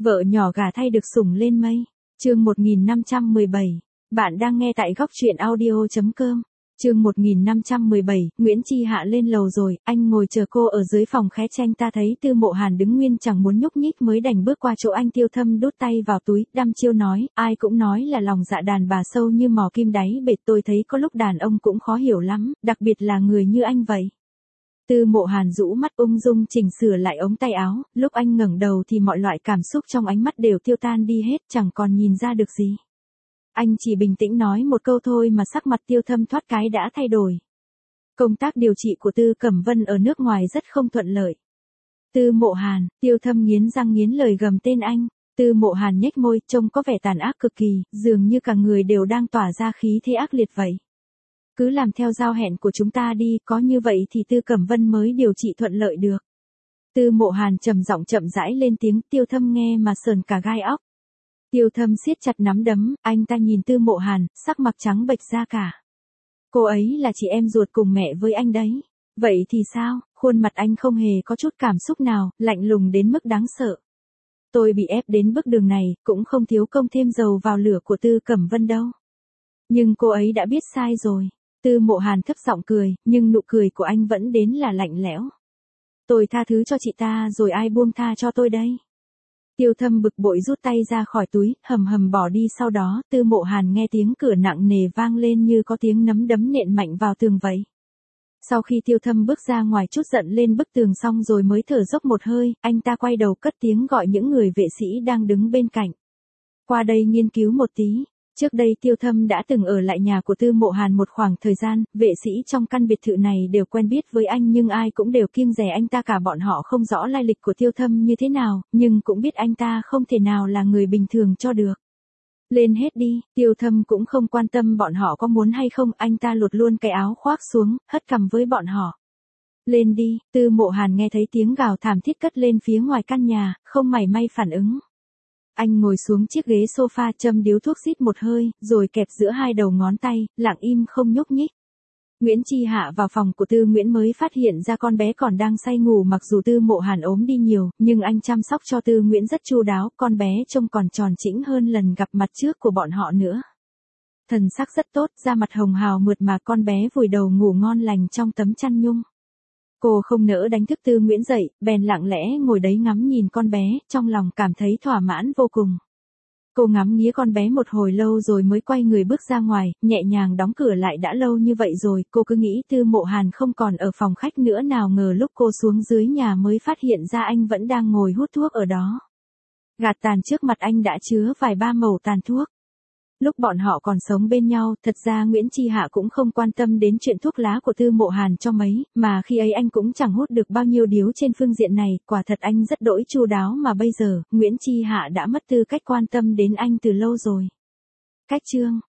Vợ nhỏ gả thay được sủng lên mây. Chương 1517. Bạn đang nghe tại góc truyện audio.com. Chương 1517, Nguyễn Chi Hạ lên lầu rồi, anh ngồi chờ cô ở dưới phòng khé tranh, ta thấy Tư Mộ Hàn đứng nguyên chẳng muốn nhúc nhích mới đành bước qua chỗ anh. Tiêu Thâm đút tay vào túi, đăm chiêu nói, ai cũng nói là lòng dạ đàn bà sâu như mò kim đáy bể, tôi thấy có lúc đàn ông cũng khó hiểu lắm, đặc biệt là người như anh vậy. Tư Mộ Hàn rũ mắt ung dung chỉnh sửa lại ống tay áo, lúc anh ngẩng đầu thì mọi loại cảm xúc trong ánh mắt đều tiêu tan đi hết, chẳng còn nhìn ra được gì. Anh chỉ bình tĩnh nói một câu thôi mà sắc mặt Tiêu Thâm thoát cái đã thay đổi. Công tác điều trị của Tư Cẩm Vân ở nước ngoài rất không thuận lợi. Tư Mộ Hàn, Tiêu Thâm nghiến răng nghiến lời gầm tên anh. Tư Mộ Hàn nhếch môi, trông có vẻ tàn ác cực kỳ, dường như cả người đều đang tỏa ra khí thế ác liệt vậy. Cứ làm theo giao hẹn của chúng ta đi, có như vậy thì Tư Cẩm Vân mới điều trị thuận lợi được. Tư Mộ Hàn trầm giọng chậm rãi lên tiếng, Tiêu Thâm nghe mà sờn cả gai óc. Tiêu Thâm siết chặt nắm đấm, anh ta nhìn Tư Mộ Hàn, sắc mặt trắng bệch ra cả. Cô ấy là chị em ruột cùng mẹ với anh đấy. Vậy thì sao? Khuôn mặt anh không hề có chút cảm xúc nào, lạnh lùng đến mức đáng sợ. Tôi bị ép đến bước đường này, cũng không thiếu công thêm dầu vào lửa của Tư Cẩm Vân đâu. Nhưng cô ấy đã biết sai rồi. Tư Mộ Hàn thấp giọng cười, nhưng nụ cười của anh vẫn đến là lạnh lẽo. Tôi tha thứ cho chị ta rồi ai buông tha cho tôi đây? Tiêu Thâm bực bội rút tay ra khỏi túi, hầm hầm bỏ đi. Sau đó, Tư Mộ Hàn nghe tiếng cửa nặng nề vang lên như có tiếng nắm đấm nện mạnh vào tường vậy. Sau khi Tiêu Thâm bước ra ngoài chút giận lên bức tường xong rồi mới thở dốc một hơi, anh ta quay đầu cất tiếng gọi những người vệ sĩ đang đứng bên cạnh. Qua đây nghiên cứu một tí. Trước đây Tiêu Thâm đã từng ở lại nhà của Tư Mộ Hàn một khoảng thời gian, vệ sĩ trong căn biệt thự này đều quen biết với anh nhưng ai cũng đều kiêng dè anh ta cả, bọn họ không rõ lai lịch của Tiêu Thâm như thế nào, nhưng cũng biết anh ta không thể nào là người bình thường cho được. Lên hết đi, Tiêu Thâm cũng không quan tâm bọn họ có muốn hay không, anh ta lột luôn cái áo khoác xuống, hất cằm với bọn họ. Lên đi, Tư Mộ Hàn nghe thấy tiếng gào thảm thiết cất lên phía ngoài căn nhà, không mảy may phản ứng. Anh ngồi xuống chiếc ghế sofa châm điếu thuốc rít một hơi, rồi kẹp giữa hai đầu ngón tay, lặng im không nhúc nhích. Nguyễn Chi Hạ vào phòng của Tư Nguyễn mới phát hiện ra con bé còn đang say ngủ, mặc dù Tư Mộ Hàn ốm đi nhiều, nhưng anh chăm sóc cho Tư Nguyễn rất chu đáo, con bé trông còn tròn trĩnh hơn lần gặp mặt trước của bọn họ nữa. Thần sắc rất tốt, da mặt hồng hào mượt mà, con bé vùi đầu ngủ ngon lành trong tấm chăn nhung. Cô không nỡ đánh thức Tư Nguyễn dậy, bèn lặng lẽ ngồi đấy ngắm nhìn con bé, trong lòng cảm thấy thỏa mãn vô cùng. Cô ngắm nghía con bé một hồi lâu rồi mới quay người bước ra ngoài, nhẹ nhàng đóng cửa lại. Đã lâu như vậy rồi, cô cứ nghĩ Tư Mộ Hàn không còn ở phòng khách nữa, nào ngờ lúc cô xuống dưới nhà mới phát hiện ra anh vẫn đang ngồi hút thuốc ở đó. Gạt tàn trước mặt anh đã chứa vài ba mẩu tàn thuốc. Lúc bọn họ còn sống bên nhau, thật ra Nguyễn Chi Hạ cũng không quan tâm đến chuyện thuốc lá của Tư Mộ Hàn cho mấy, mà khi ấy anh cũng chẳng hút được bao nhiêu điếu trên phương diện này, quả thật anh rất đỗi chu đáo, mà bây giờ, Nguyễn Chi Hạ đã mất tư cách quan tâm đến anh từ lâu rồi. Cách chương